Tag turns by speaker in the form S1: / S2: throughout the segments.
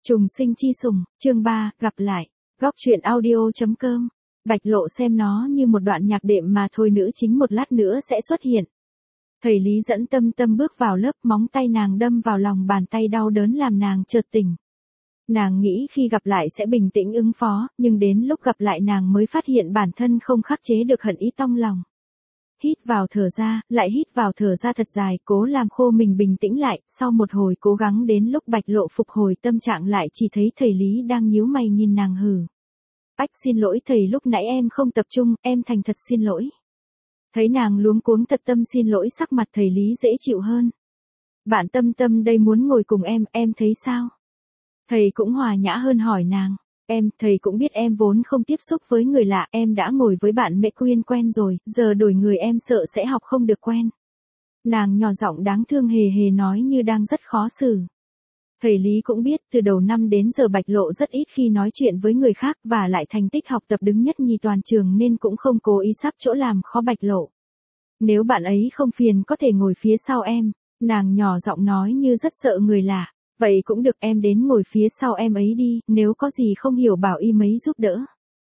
S1: Trùng sinh chi sủng, chương 3, gặp lại. Góc truyện audio.com. Bạch Lộ xem nó như một đoạn nhạc đệm mà thôi, nữ chính một lát nữa sẽ xuất hiện. Thầy Lý dẫn Tâm Tâm bước vào lớp, móng tay nàng đâm vào lòng bàn tay đau đớn làm nàng chợt tỉnh. Nàng nghĩ khi gặp lại sẽ bình tĩnh ứng phó, nhưng đến lúc gặp lại nàng mới phát hiện bản thân không khắc chế được hận ý trong lòng. Hít vào thở ra, lại hít vào thở ra thật dài, cố làm khô mình bình tĩnh lại, sau một hồi cố gắng đến lúc Bạch Lộ phục hồi tâm trạng lại chỉ thấy thầy Lý đang nhíu mày nhìn nàng hừ. Ách, xin lỗi thầy, lúc nãy em không tập trung, em thành thật xin lỗi. Thấy nàng luống cuống thật tâm xin lỗi, sắc mặt thầy Lý dễ chịu hơn. Bạn Tâm Tâm đây muốn ngồi cùng em thấy sao? Thầy cũng hòa nhã hơn hỏi nàng. Thầy cũng biết em vốn không tiếp xúc với người lạ, em đã ngồi với bạn Mễ Quyên quen rồi, giờ đổi người em sợ sẽ học không được quen. Nàng nhỏ giọng đáng thương hề hề nói như đang rất khó xử. Thầy Lý cũng biết từ đầu năm đến giờ Bạch Lộ rất ít khi nói chuyện với người khác và lại thành tích học tập đứng nhất nhì toàn trường nên cũng không cố ý sắp chỗ làm khó Bạch Lộ. Nếu bạn ấy không phiền có thể ngồi phía sau em, nàng nhỏ giọng nói như rất sợ người lạ. Vậy cũng được, em đến ngồi phía sau em ấy đi, nếu có gì không hiểu bảo y mấy giúp đỡ.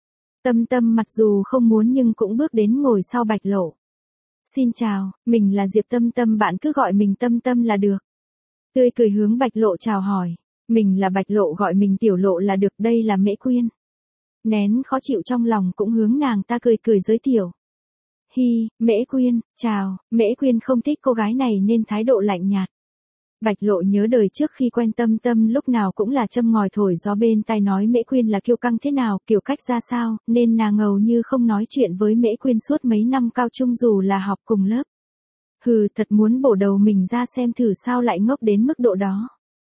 S1: Tâm Tâm mặc dù không muốn nhưng cũng bước đến ngồi sau Bạch Lộ. Xin chào, mình là Diệp Tâm Tâm, bạn cứ gọi mình Tâm Tâm là được. Tươi cười hướng Bạch Lộ chào hỏi. Mình là Bạch Lộ, gọi mình Tiểu Lộ là được, đây là Mễ Quyên. Nén khó chịu trong lòng cũng hướng nàng ta cười cười giới thiệu. Hi, Mễ Quyên, chào. Mễ Quyên không thích cô gái này nên thái độ lạnh nhạt. Bạch Lộ nhớ đời trước khi quen Tâm Tâm lúc nào cũng là châm ngòi thổi gió bên tai nói Mễ Quyên là kiêu căng thế nào, kiểu cách ra sao, nên nàng ngầu như không nói chuyện với Mễ Quyên suốt mấy năm cao trung dù là học cùng lớp. Hừ, thật muốn bổ đầu mình ra xem thử sao lại ngốc đến mức độ đó.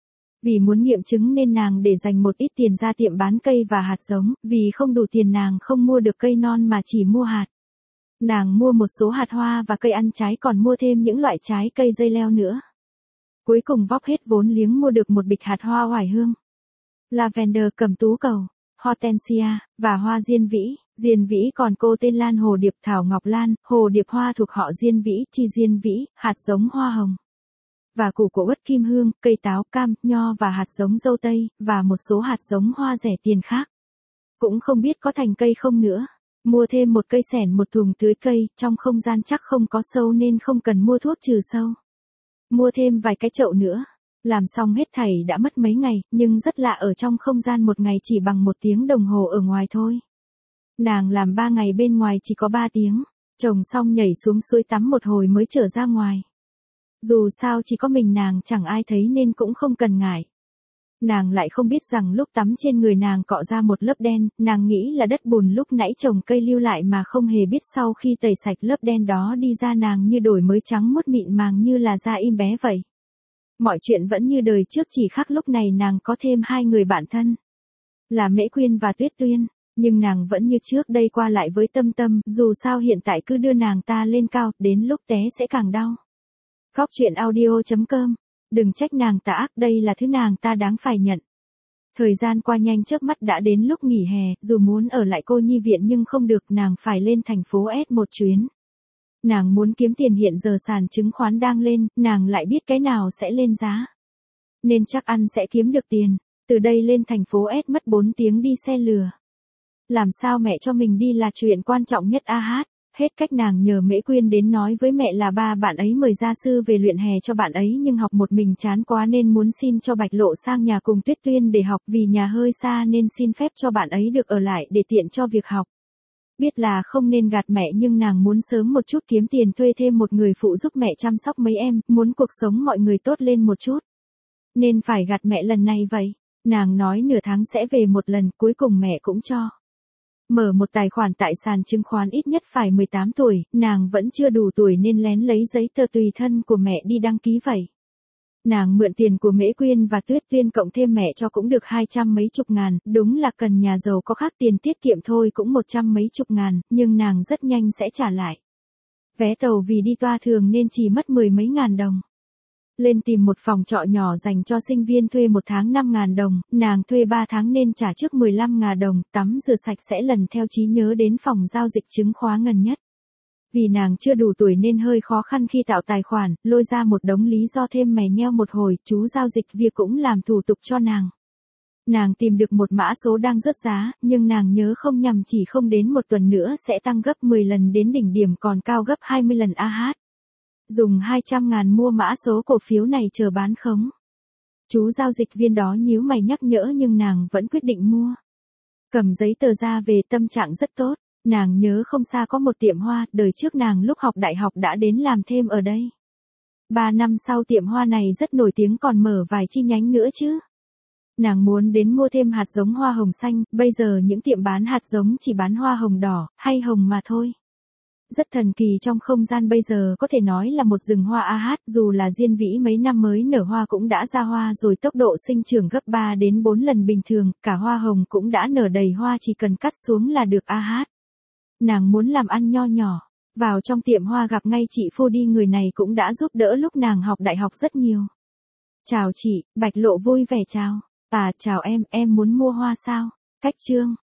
S1: Vì muốn nghiệm chứng nên nàng để dành một ít tiền ra tiệm bán cây và hạt giống, vì không đủ tiền nàng không mua được cây non mà chỉ mua hạt. Nàng mua một số hạt hoa và cây ăn trái, còn mua thêm những loại trái cây dây leo nữa. Cuối cùng vóc hết vốn liếng mua được một bịch hạt hoa oải hương, lavender, cẩm tú cầu, hortensia, và hoa diên vĩ. Diên vĩ còn cô tên lan hồ điệp, thảo ngọc lan, hồ điệp hoa thuộc họ diên vĩ, chi diên vĩ, hạt giống hoa hồng. Và củ của uất kim hương, cây táo, cam, nho và hạt giống dâu tây, và một số hạt giống hoa rẻ tiền khác. Cũng không biết có thành cây không nữa. Mua thêm một cây sẻn, một thùng tưới cây, trong không gian chắc không có sâu nên không cần mua thuốc trừ sâu. Mua thêm vài cái chậu nữa. Làm xong hết thảy đã mất mấy ngày, nhưng rất lạ, ở trong không gian một ngày chỉ bằng 1 tiếng đồng hồ ở ngoài thôi. Nàng làm 3 ngày bên ngoài chỉ có 3 tiếng. Trồng xong nhảy xuống suối tắm một hồi mới trở ra ngoài. Dù sao chỉ có mình nàng, chẳng ai thấy nên cũng không cần ngại. Nàng lại không biết rằng lúc tắm trên người nàng cọ ra một lớp đen, nàng nghĩ là đất bùn lúc nãy trồng cây lưu lại mà không hề biết sau khi tẩy sạch lớp đen đó đi ra nàng như đổi mới trắng muốt mịn màng như là da im bé vậy. Mọi chuyện vẫn như đời trước, chỉ khác lúc này nàng có thêm 2 người bạn thân. Là Mễ Quyên và Tuyết Tuyên, nhưng nàng vẫn như trước đây qua lại với Tâm Tâm, dù sao hiện tại cứ đưa nàng ta lên cao, đến lúc té sẽ càng đau. Góc truyện audio.com. Đừng trách nàng ta ác, đây là thứ nàng ta đáng phải nhận. Thời gian qua nhanh chớp mắt, đã đến lúc nghỉ hè, dù muốn ở lại cô nhi viện nhưng không được, nàng phải lên thành phố S một chuyến. Nàng muốn kiếm tiền, hiện giờ sàn chứng khoán đang lên, nàng lại biết cái nào sẽ lên giá. Nên chắc ăn sẽ kiếm được tiền. Từ đây lên thành phố S mất 4 tiếng đi xe lừa. Làm sao mẹ cho mình đi là chuyện quan trọng nhất a hát. Hết cách nàng nhờ Mễ Quyên đến nói với mẹ là ba bạn ấy mời gia sư về luyện hè cho bạn ấy, nhưng học một mình chán quá nên muốn xin cho Bạch Lộ sang nhà cùng Tuyết Tuyên để học, vì nhà hơi xa nên xin phép cho bạn ấy được ở lại để tiện cho việc học. Biết là không nên gạt mẹ nhưng nàng muốn sớm một chút kiếm tiền thuê thêm một người phụ giúp mẹ chăm sóc mấy em, muốn cuộc sống mọi người tốt lên một chút. Nên phải gạt mẹ lần này vậy. Nàng nói nửa tháng sẽ về một lần, cuối cùng mẹ cũng cho. Mở một tài khoản tại sàn chứng khoán, ít nhất phải 18 tuổi, nàng vẫn chưa đủ tuổi nên lén lấy giấy tờ tùy thân của mẹ đi đăng ký vậy. Nàng mượn tiền của Mễ Quyên và Tuyết Tuyên cộng thêm mẹ cho cũng được 200 mấy chục ngàn, đúng là cần nhà giàu có khác, tiền tiết kiệm thôi cũng 100 mấy chục ngàn, nhưng nàng rất nhanh sẽ trả lại. Vé tàu vì đi toa thường nên chỉ mất 10 mấy ngàn đồng. Lên tìm một phòng trọ nhỏ dành cho sinh viên thuê 1 tháng 5.000 đồng, nàng thuê 3 tháng nên trả trước 15.000 đồng, tắm rửa sạch sẽ lần theo trí nhớ đến phòng giao dịch chứng khoán gần nhất. Vì nàng chưa đủ tuổi nên hơi khó khăn khi tạo tài khoản, lôi ra một đống lý do thêm mè nheo một hồi, chú giao dịch việc cũng làm thủ tục cho nàng. Nàng tìm được một mã số đang rớt giá, nhưng nàng nhớ không nhầm chỉ không đến một tuần nữa sẽ tăng gấp 10 lần đến đỉnh điểm còn cao gấp 20 lần AH. Dùng 200.000 mua mã số cổ phiếu này chờ bán khống. Chú giao dịch viên đó nhíu mày nhắc nhở nhưng nàng vẫn quyết định mua. Cầm giấy tờ ra về, tâm trạng rất tốt. Nàng nhớ không xa có một tiệm hoa, đời trước nàng lúc học đại học đã đến làm thêm ở đây. 3 năm sau tiệm hoa này rất nổi tiếng còn mở vài chi nhánh nữa chứ. Nàng muốn đến mua thêm hạt giống hoa hồng xanh, bây giờ những tiệm bán hạt giống chỉ bán hoa hồng đỏ, hay hồng mà thôi. Rất thần kỳ, trong không gian bây giờ có thể nói là một rừng hoa AH, dù là Diên Vĩ mấy năm mới nở hoa cũng đã ra hoa rồi, tốc độ sinh trưởng gấp 3 đến 4 lần bình thường, cả hoa hồng cũng đã nở đầy hoa, chỉ cần cắt xuống là được AH. Nàng muốn làm ăn nho nhỏ, vào trong tiệm hoa gặp ngay chị Phu Đi, người này cũng đã giúp đỡ lúc nàng học đại học rất nhiều. Chào chị, Bạch Lộ vui vẻ chào. À chào em muốn mua hoa sao? Cách trương.